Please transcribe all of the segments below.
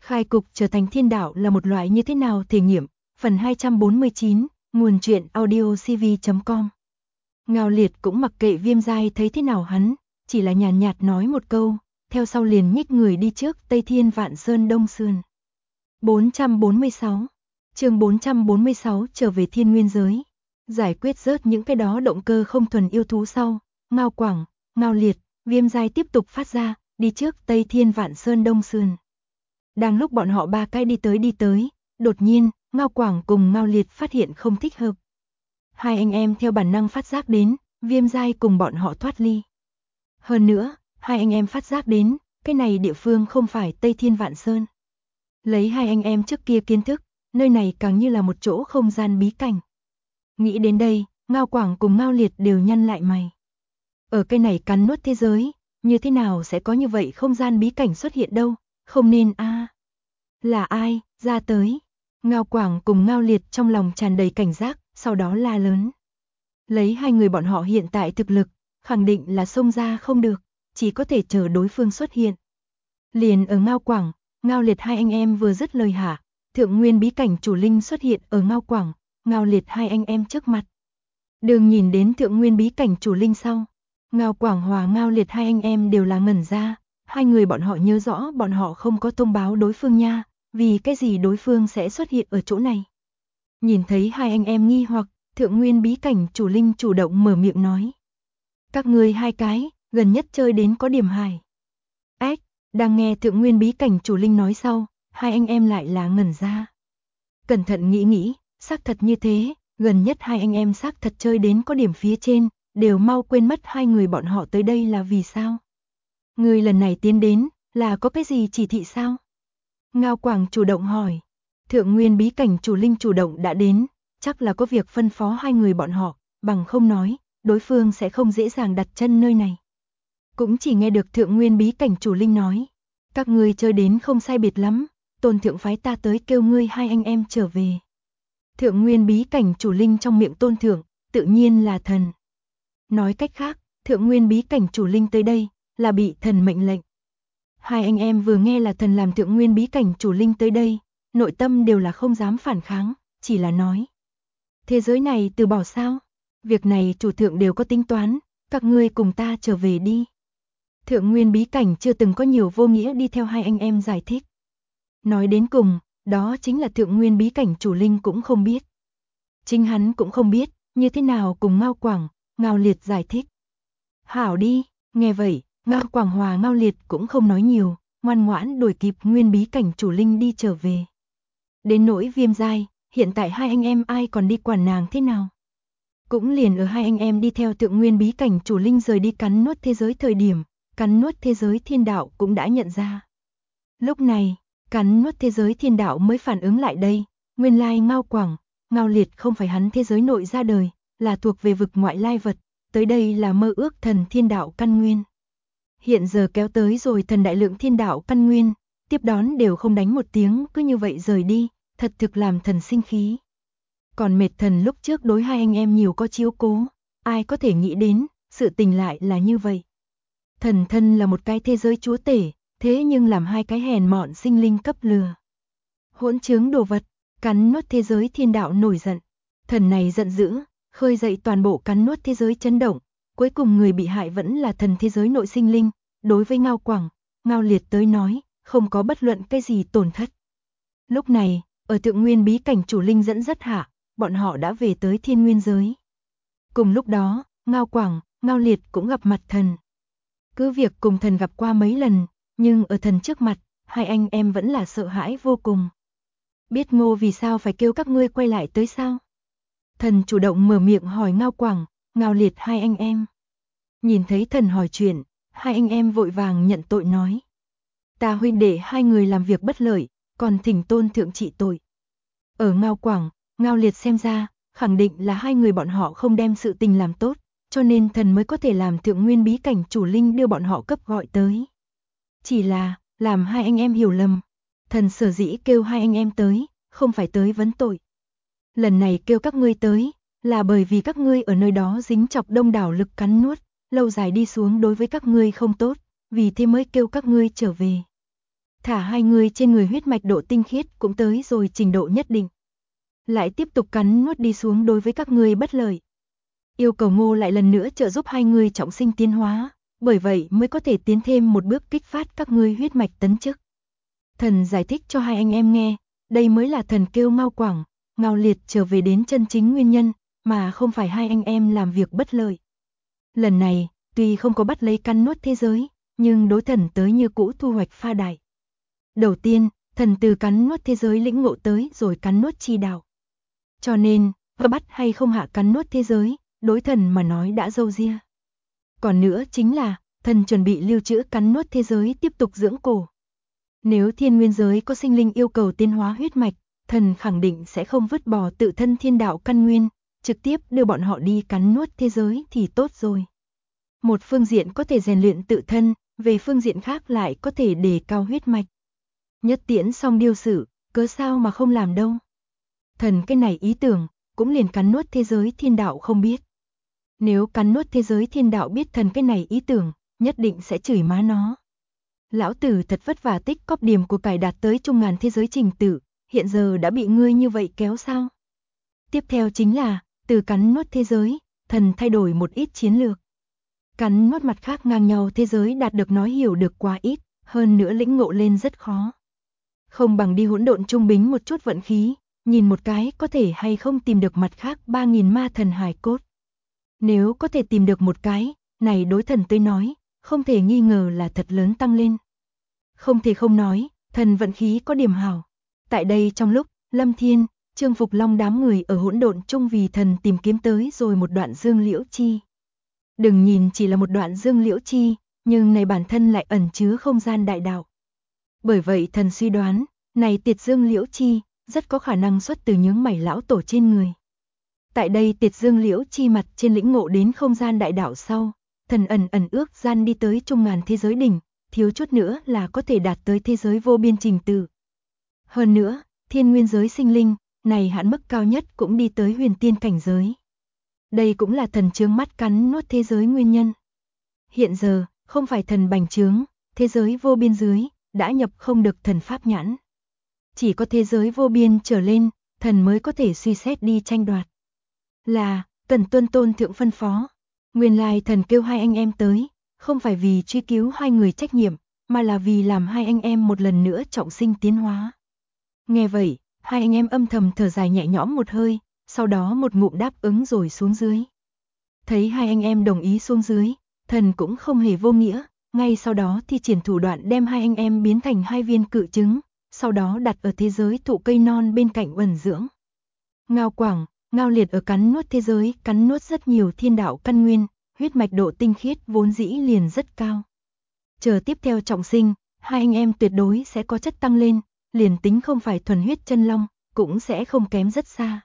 Khai cục trở thành thiên đạo là một loại như thế nào thể nghiệm, phần 249, nguồn truyện audio cv.com. Ngao Liệt cũng mặc kệ Viêm Giai thấy thế nào hắn, chỉ là nhàn nhạt nói một câu, theo sau liền nhích người đi trước Tây Thiên Vạn Sơn Đông Sườn. 446 chương 446 trở về thiên nguyên giới. Giải quyết rớt những cái đó động cơ không thuần yêu thú sau, Ngao Quảng, Ngao Liệt, Viêm Giai tiếp tục phát ra, đi trước Tây Thiên Vạn Sơn Đông Sườn. Đang lúc bọn họ ba cái đi tới, đột nhiên, Ngao Quảng cùng Ngao Liệt phát hiện không thích hợp. Hai anh em theo bản năng phát giác đến, Viêm Giai cùng bọn họ thoát ly. Hơn nữa, hai anh em phát giác đến, cái này địa phương không phải Tây Thiên Vạn Sơn. Lấy hai anh em trước kia kiến thức, nơi này càng như là một chỗ không gian bí cảnh. Nghĩ đến đây, Ngao Quảng cùng Ngao Liệt đều nhăn lại mày. Ở cái này cắn nuốt thế giới, như thế nào sẽ có như vậy không gian bí cảnh xuất hiện đâu, không nên a. Là ai, ra tới. Ngao Quảng cùng Ngao Liệt trong lòng tràn đầy cảnh giác, sau đó la lớn. Lấy hai người bọn họ hiện tại thực lực, khẳng định là xông ra không được, chỉ có thể chờ đối phương xuất hiện. Liền ở Ngao Quảng, Ngao Liệt hai anh em vừa dứt lời hạ, thượng nguyên bí cảnh chủ linh xuất hiện ở Ngao Quảng, Ngao Liệt hai anh em trước mặt. Đường nhìn đến thượng nguyên bí cảnh chủ linh sau, Ngao Quảng hòa Ngao Liệt hai anh em đều là ngẩn ra, hai người bọn họ nhớ rõ bọn họ không có thông báo đối phương nha, vì cái gì đối phương sẽ xuất hiện ở chỗ này. Nhìn thấy hai anh em nghi hoặc, thượng nguyên bí cảnh chủ linh chủ động mở miệng nói. Các ngươi hai cái, gần nhất chơi đến có điểm hài. Ếch, đang nghe thượng nguyên bí cảnh chủ linh nói sau, hai anh em lại là ngẩn ra. Cẩn thận nghĩ, xác thật như thế, gần nhất hai anh em xác thật chơi đến có điểm phía trên, đều mau quên mất hai người bọn họ tới đây là vì sao. Người lần này tiến đến, là có cái gì chỉ thị sao? Ngao Quảng chủ động hỏi. Thượng nguyên bí cảnh chủ linh chủ động đã đến, chắc là có việc phân phó hai người bọn họ, bằng không nói, đối phương sẽ không dễ dàng đặt chân nơi này. Cũng chỉ nghe được thượng nguyên bí cảnh chủ linh nói. Các ngươi chơi đến không sai biệt lắm, tôn thượng phái ta tới kêu ngươi hai anh em trở về. Thượng nguyên bí cảnh chủ linh trong miệng tôn thượng, tự nhiên là thần. Nói cách khác, thượng nguyên bí cảnh chủ linh tới đây, là bị thần mệnh lệnh. Hai anh em vừa nghe là thần làm thượng nguyên bí cảnh chủ linh tới đây, nội tâm đều là không dám phản kháng, chỉ là nói. Thế giới này từ bỏ sao? Việc này chủ thượng đều có tính toán, các ngươi cùng ta trở về đi. Thượng nguyên bí cảnh chưa từng có nhiều vô nghĩa đi theo hai anh em giải thích. Nói đến cùng, đó chính là thượng nguyên bí cảnh chủ linh cũng không biết. Chính hắn cũng không biết, như thế nào cùng Ngao Quảng, Ngao Liệt giải thích. Hảo đi, nghe vậy, Ngao Quảng hòa Ngao Liệt cũng không nói nhiều, ngoan ngoãn đuổi kịp nguyên bí cảnh chủ linh đi trở về. Đến nỗi Viêm Giai, hiện tại hai anh em ai còn đi quản nàng thế nào? Cũng liền ở hai anh em đi theo thượng nguyên bí cảnh chủ linh rời đi cắn nuốt thế giới thời điểm, cắn nuốt thế giới thiên đạo cũng đã nhận ra. Lúc này, cắn nuốt thế giới thiên đạo mới phản ứng lại đây, nguyên lai Ngao Quảng, Ngao Liệt không phải hắn thế giới nội ra đời, là thuộc về vực ngoại lai vật, tới đây là mơ ước thần thiên đạo căn nguyên. Hiện giờ kéo tới rồi thần đại lượng thiên đạo căn nguyên, tiếp đón đều không đánh một tiếng cứ như vậy rời đi, thật thực làm thần sinh khí. Còn mệt thần lúc trước đối hai anh em nhiều có chiếu cố, ai có thể nghĩ đến, sự tình lại là như vậy. Thần thân là một cái thế giới chúa tể, thế nhưng làm hai cái hèn mọn sinh linh cấp lừa. Hỗn trướng đồ vật, cắn nuốt thế giới thiên đạo nổi giận. Thần này giận dữ, khơi dậy toàn bộ cắn nuốt thế giới chấn động, cuối cùng người bị hại vẫn là thần thế giới nội sinh linh. Đối với Ngao Quảng, Ngao Liệt tới nói, không có bất luận cái gì tổn thất. Lúc này, ở thượng nguyên bí cảnh chủ linh dẫn dắt hạ, bọn họ đã về tới thiên nguyên giới. Cùng lúc đó, Ngao Quảng, Ngao Liệt cũng gặp mặt thần. Cứ việc cùng thần gặp qua mấy lần, nhưng ở thần trước mặt, hai anh em vẫn là sợ hãi vô cùng. Biết Ngô vì sao phải kêu các ngươi quay lại tới sao? Thần chủ động mở miệng hỏi Ngao Quảng, Ngao Liệt hai anh em. Nhìn thấy thần hỏi chuyện, hai anh em vội vàng nhận tội nói. Ta huynh đệ hai người làm việc bất lợi, còn thỉnh tôn thượng trị tội. Ở Ngao Quảng, Ngao Liệt xem ra, khẳng định là hai người bọn họ không đem sự tình làm tốt, cho nên thần mới có thể làm thượng nguyên bí cảnh chủ linh đưa bọn họ cấp gọi tới. Chỉ là, làm hai anh em hiểu lầm. Thần sở dĩ kêu hai anh em tới, không phải tới vấn tội. Lần này kêu các ngươi tới, là bởi vì các ngươi ở nơi đó dính chọc đông đảo lực cắn nuốt, lâu dài đi xuống đối với các ngươi không tốt, vì thế mới kêu các ngươi trở về. thả hai người trên người huyết mạch độ tinh khiết cũng tới rồi trình độ nhất định. Lại tiếp tục cắn nuốt đi xuống đối với các ngươi bất lợi. Yêu cầu Ngô lại lần nữa trợ giúp hai người trọng sinh tiến hóa, bởi vậy mới có thể tiến thêm một bước kích phát các ngươi huyết mạch tấn chức. Thần giải thích cho hai anh em nghe, đây mới là thần kêu Ngao Quảng, Ngao Liệt trở về đến chân chính nguyên nhân, mà không phải hai anh em làm việc bất lợi. Lần này, tuy không có bắt lấy cắn nuốt thế giới, nhưng đối thần tới như cũ thu hoạch pha đại. Đầu tiên, thần từ cắn nuốt thế giới lĩnh ngộ tới rồi cắn nuốt chi đạo. Cho nên, bắt hay không hạ cắn nuốt thế giới, đối thần mà nói đã dâu ria. Còn nữa chính là, thần chuẩn bị lưu trữ cắn nuốt thế giới tiếp tục dưỡng cổ. Nếu thiên nguyên giới có sinh linh yêu cầu tiến hóa huyết mạch, thần khẳng định sẽ không vứt bỏ tự thân thiên đạo căn nguyên, trực tiếp đưa bọn họ đi cắn nuốt thế giới thì tốt rồi. Một phương diện có thể rèn luyện tự thân, về phương diện khác lại có thể đề cao huyết mạch. Nhất tiễn xong điều sự, cớ sao mà không làm đâu. Thần cái này ý tưởng, cũng liền cắn nuốt thế giới thiên đạo không biết. Nếu cắn nuốt thế giới thiên đạo biết thần cái này ý tưởng, nhất định sẽ chửi má nó. Lão tử thật vất vả tích cóp điểm của cải đạt tới trung ngàn thế giới trình tự, hiện giờ đã bị ngươi như vậy kéo sao? Tiếp theo chính là, từ cắn nuốt thế giới, thần thay đổi một ít chiến lược. Cắn nuốt mặt khác ngang nhau thế giới đạt được nói hiểu được quá ít, hơn nữa lĩnh ngộ lên rất khó. Không bằng đi hỗn độn trung bính một chút vận khí, nhìn một cái có thể hay không tìm được mặt khác 3.000 ma thần hài cốt. Nếu có thể tìm được một cái, này đối thần tới nói, không thể nghi ngờ là thật lớn tăng lên. Không thể không nói, thần vận khí có điểm hảo. Tại đây trong lúc, Lâm Thiên, Trương Phục Long đám người ở hỗn độn chung vì thần tìm kiếm tới rồi một đoạn dương liễu chi. Đừng nhìn chỉ là một đoạn dương liễu chi, nhưng này bản thân lại ẩn chứa không gian đại đạo. Bởi vậy thần suy đoán, này tiệt dương liễu chi, rất có khả năng xuất từ những mảy lão tổ trên người. Tại đây tiệt dương liễu chi mặt trên lĩnh ngộ đến không gian đại đạo sau, thần ẩn ước gian đi tới trung ngàn thế giới đỉnh, thiếu chút nữa là có thể đạt tới thế giới vô biên trình tự. Hơn nữa, thiên nguyên giới sinh linh, này hạn mức cao nhất cũng đi tới huyền tiên cảnh giới. Đây cũng là thần chướng mắt cắn nuốt thế giới nguyên nhân. Hiện giờ, không phải thần bành trướng, thế giới vô biên dưới, đã nhập không được thần pháp nhãn. Chỉ có thế giới vô biên trở lên, thần mới có thể suy xét đi tranh đoạt. Là, cần tuân tôn thượng phân phó. Nguyên lai thần kêu hai anh em tới, không phải vì truy cứu hai người trách nhiệm, mà là vì làm hai anh em một lần nữa trọng sinh tiến hóa. Nghe vậy, hai anh em âm thầm thở dài nhẹ nhõm một hơi, sau đó một ngụm đáp ứng rồi xuống dưới. Thấy hai anh em đồng ý xuống dưới, thần cũng không hề vô nghĩa, ngay sau đó thi triển thủ đoạn đem hai anh em biến thành hai viên cự trứng, sau đó đặt ở thế giới thụ cây non bên cạnh ẩn dưỡng. Ngao Quảng, Ngao Liệt ở cắn nuốt thế giới, cắn nuốt rất nhiều thiên đạo căn nguyên, huyết mạch độ tinh khiết vốn dĩ liền rất cao. Chờ tiếp theo trọng sinh, hai anh em tuyệt đối sẽ có chất tăng lên, liền tính không phải thuần huyết chân long, cũng sẽ không kém rất xa.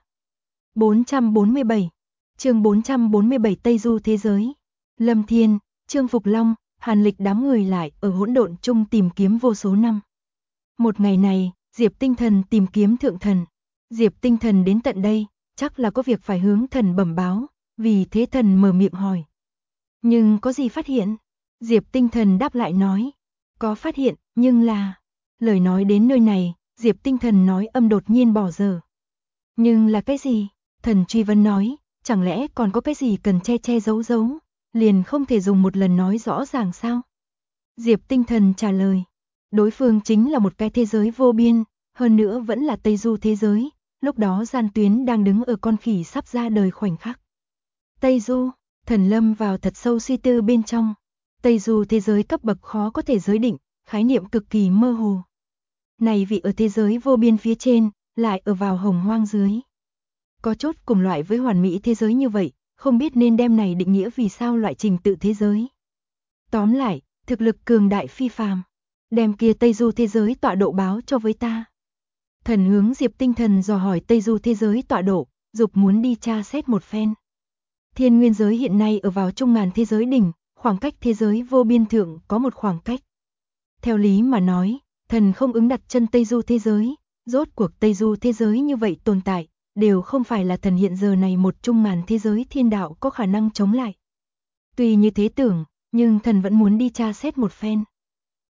447 chương 447 Tây Du thế giới. Lâm Thiên, Trương Phục Long, Hàn Lịch đám người lại ở hỗn độn chung tìm kiếm vô số năm. Một ngày này, Diệp Tinh Thần tìm kiếm thượng thần. Diệp Tinh Thần đến tận đây, chắc là có việc phải hướng thần bẩm báo, vì thế thần mở miệng hỏi. Nhưng có gì phát hiện? Diệp Tinh Thần đáp lại nói. Có phát hiện, nhưng là... Lời nói đến nơi này, Diệp Tinh Thần nói âm đột nhiên bỏ dở. Nhưng là cái gì? Thần truy vấn nói, chẳng lẽ còn có cái gì cần che giấu, liền không thể dùng một lần nói rõ ràng sao? Diệp Tinh Thần trả lời, đối phương chính là một cái thế giới vô biên, hơn nữa vẫn là Tây Du thế giới, lúc đó Gian Tuyến đang đứng ở con khỉ sắp ra đời khoảnh khắc. Tây Du, thần lâm vào thật sâu suy tư bên trong. Tây Du thế giới cấp bậc khó có thể giới định, khái niệm cực kỳ mơ hồ. Này vị ở thế giới vô biên phía trên, lại ở vào hồng hoang dưới. Có chút cùng loại với hoàn mỹ thế giới như vậy, không biết nên đem này định nghĩa vì sao loại trình tự thế giới. Tóm lại, thực lực cường đại phi phàm, đem kia Tây Du thế giới tọa độ báo cho với ta. Thần hướng Diệp Tinh Thần dò hỏi Tây Du thế giới tọa độ, dục muốn đi tra xét một phen. Thiên nguyên giới hiện nay ở vào trung ngàn thế giới đỉnh, khoảng cách thế giới vô biên thượng có một khoảng cách. Theo lý mà nói, thần không ứng đặt chân Tây Du thế giới, rốt cuộc Tây Du thế giới như vậy tồn tại, đều không phải là thần hiện giờ này một trung ngàn thế giới thiên đạo có khả năng chống lại. Tuy như thế tưởng, nhưng thần vẫn muốn đi tra xét một phen.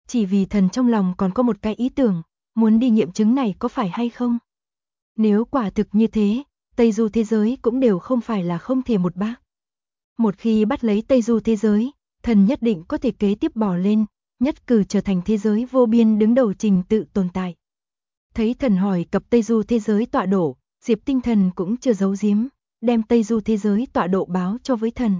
chỉ vì thần trong lòng còn có một cái ý tưởng, muốn đi nghiệm chứng này có phải hay không. Nếu quả thực như thế, Tây Du thế giới cũng đều không phải là không thể một bác. Một khi bắt lấy Tây Du thế giới, thần nhất định có thể kế tiếp bò lên, nhất cử trở thành thế giới vô biên đứng đầu trình tự tồn tại. Thấy thần hỏi cập Tây Du thế giới tọa độ, Diệp Tinh Thần cũng chưa giấu giếm, đem Tây Du thế giới tọa độ báo cho với thần.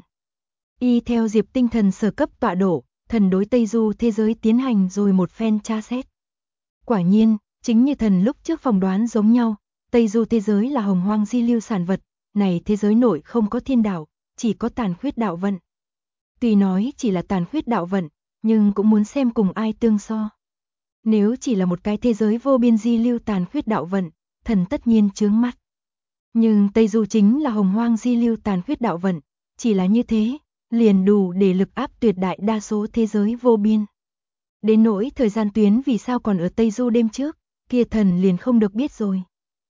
Y theo Diệp Tinh Thần sở cấp tọa độ, thần đối Tây Du thế giới tiến hành rồi một phen tra xét. Quả nhiên, chính như thần lúc trước phỏng đoán giống nhau, Tây Du thế giới là hồng hoang di lưu sản vật, này thế giới nội không có thiên đạo, chỉ có tàn khuyết đạo vận. Tuy nói chỉ là tàn khuyết đạo vận, nhưng cũng muốn xem cùng ai tương so. Nếu chỉ là một cái thế giới vô biên di lưu tàn khuyết đạo vận, thần tất nhiên chướng mắt. Nhưng Tây Du chính là hồng hoang di lưu tàn khuyết đạo vận, chỉ là như thế, liền đủ để lực áp tuyệt đại đa số thế giới vô biên. Đến nỗi thời gian tuyến vì sao còn ở Tây Du đêm trước, kia thần liền không được biết rồi.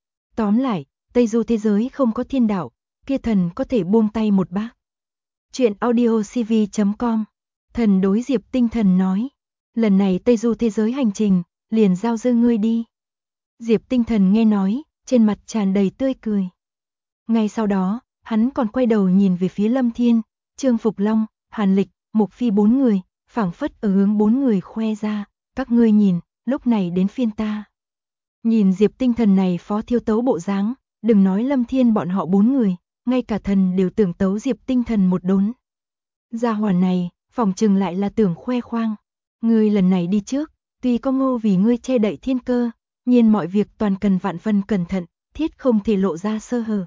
Tóm lại, Tây Du thế giới không có thiên đạo, kia thần có thể buông tay một bác. Chuyện audio cv.com. Thần đối Diệp Tinh Thần nói, lần này Tây Du thế giới hành trình, liền giao dư ngươi đi. Diệp Tinh Thần nghe nói, trên mặt tràn đầy tươi cười. Ngay sau đó, hắn còn quay đầu nhìn về phía Lâm Thiên, Trương Phục Long, Hàn Lịch, Mục Phi bốn người, phảng phất ở hướng bốn người khoe ra, các ngươi nhìn, lúc này đến phiên ta. Nhìn Diệp Tinh Thần này phó thiêu tấu bộ dáng, đừng nói Lâm Thiên bọn họ bốn người, ngay cả thần đều tưởng tấu Diệp Tinh Thần một đốn. Gia hỏa này, phỏng chừng lại là tưởng khoe khoang. Ngươi lần này đi trước, tuy có Ngô vì ngươi che đậy thiên cơ, nhiên mọi việc toàn cần vạn phần cẩn thận, thiết không thể lộ ra sơ hở.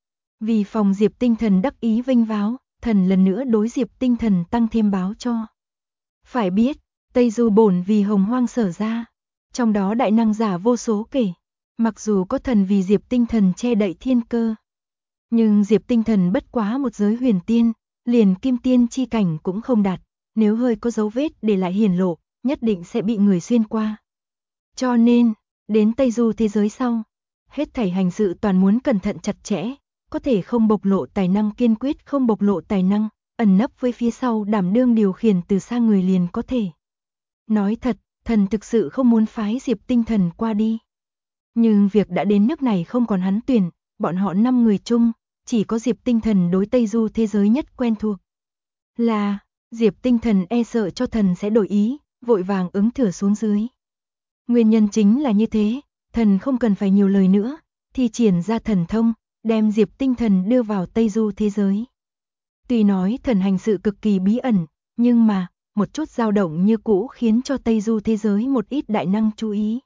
Vì phòng Diệp Tinh Thần đắc ý vinh váo, thần lần nữa đối Diệp Tinh Thần tăng thêm báo cho. Phải biết, Tây Du bổn vì hồng hoang sở ra, trong đó đại năng giả vô số kể, mặc dù có thần vì Diệp Tinh Thần che đậy thiên cơ. Nhưng Diệp Tinh Thần bất quá một giới huyền tiên, liền kim tiên chi cảnh cũng không đạt, nếu hơi có dấu vết để lại hiển lộ, nhất định sẽ bị người xuyên qua. Cho nên, đến Tây Du thế giới sau, hết thảy hành sự toàn muốn cẩn thận chặt chẽ, có thể không bộc lộ tài năng kiên quyết không bộc lộ tài năng, ẩn nấp với phía sau đảm đương điều khiển từ xa người liền có thể. Nói thật, thần thực sự không muốn phái Diệp Tinh Thần qua đi. Nhưng việc đã đến nước này không còn hắn tuyển, bọn họ 5 người chung, chỉ có Diệp Tinh Thần đối Tây Du thế giới nhất quen thuộc. Là, Diệp Tinh Thần e sợ cho thần sẽ đổi ý, vội vàng ứng thửa xuống dưới. Nguyên nhân chính là như thế, thần không cần phải nhiều lời nữa, thì triển ra thần thông, đem Diệp Tinh Thần đưa vào Tây Du thế giới. Tuy nói thần hành sự cực kỳ bí ẩn, nhưng mà, một chút dao động như cũ khiến cho Tây Du thế giới một ít đại năng chú ý.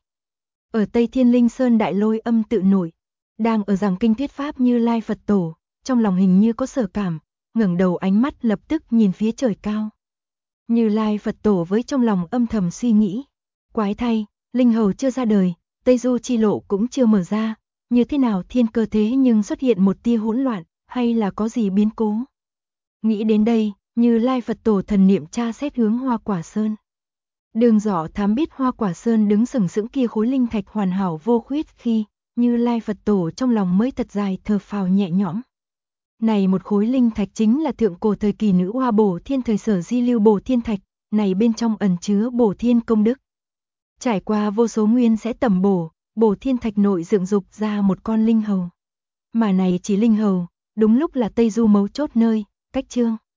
Ở Tây Thiên Linh Sơn đại lôi âm tự nổi, đang ở giảng kinh thuyết pháp Như Lai Phật Tổ, trong lòng hình như có sở cảm, ngẩng đầu ánh mắt lập tức nhìn phía trời cao. Như Lai Phật Tổ với trong lòng âm thầm suy nghĩ, quái thay, linh hầu chưa ra đời, Tây Du chi lộ cũng chưa mở ra, như thế nào thiên cơ thế nhưng xuất hiện một tia hỗn loạn, hay là có gì biến cố. Nghĩ đến đây, Như Lai Phật Tổ thần niệm tra xét hướng Hoa Quả Sơn. Đường Giỏ thám biết Hoa Quả Sơn đứng sừng sững kia khối linh thạch hoàn hảo vô khuyết khi, Như Lai Phật Tổ trong lòng mới thật dài thở phào nhẹ nhõm. Này một khối linh thạch chính là thượng cổ thời kỳ nữ hoa bổ thiên thời sở di lưu bổ thiên thạch, này bên trong ẩn chứa bổ thiên công đức. Trải qua vô số nguyên sẽ tẩm bổ thiên thạch nội dựng dục ra một con linh hầu. Mà này chỉ linh hầu, đúng lúc là Tây Du mấu chốt nơi, cách chương.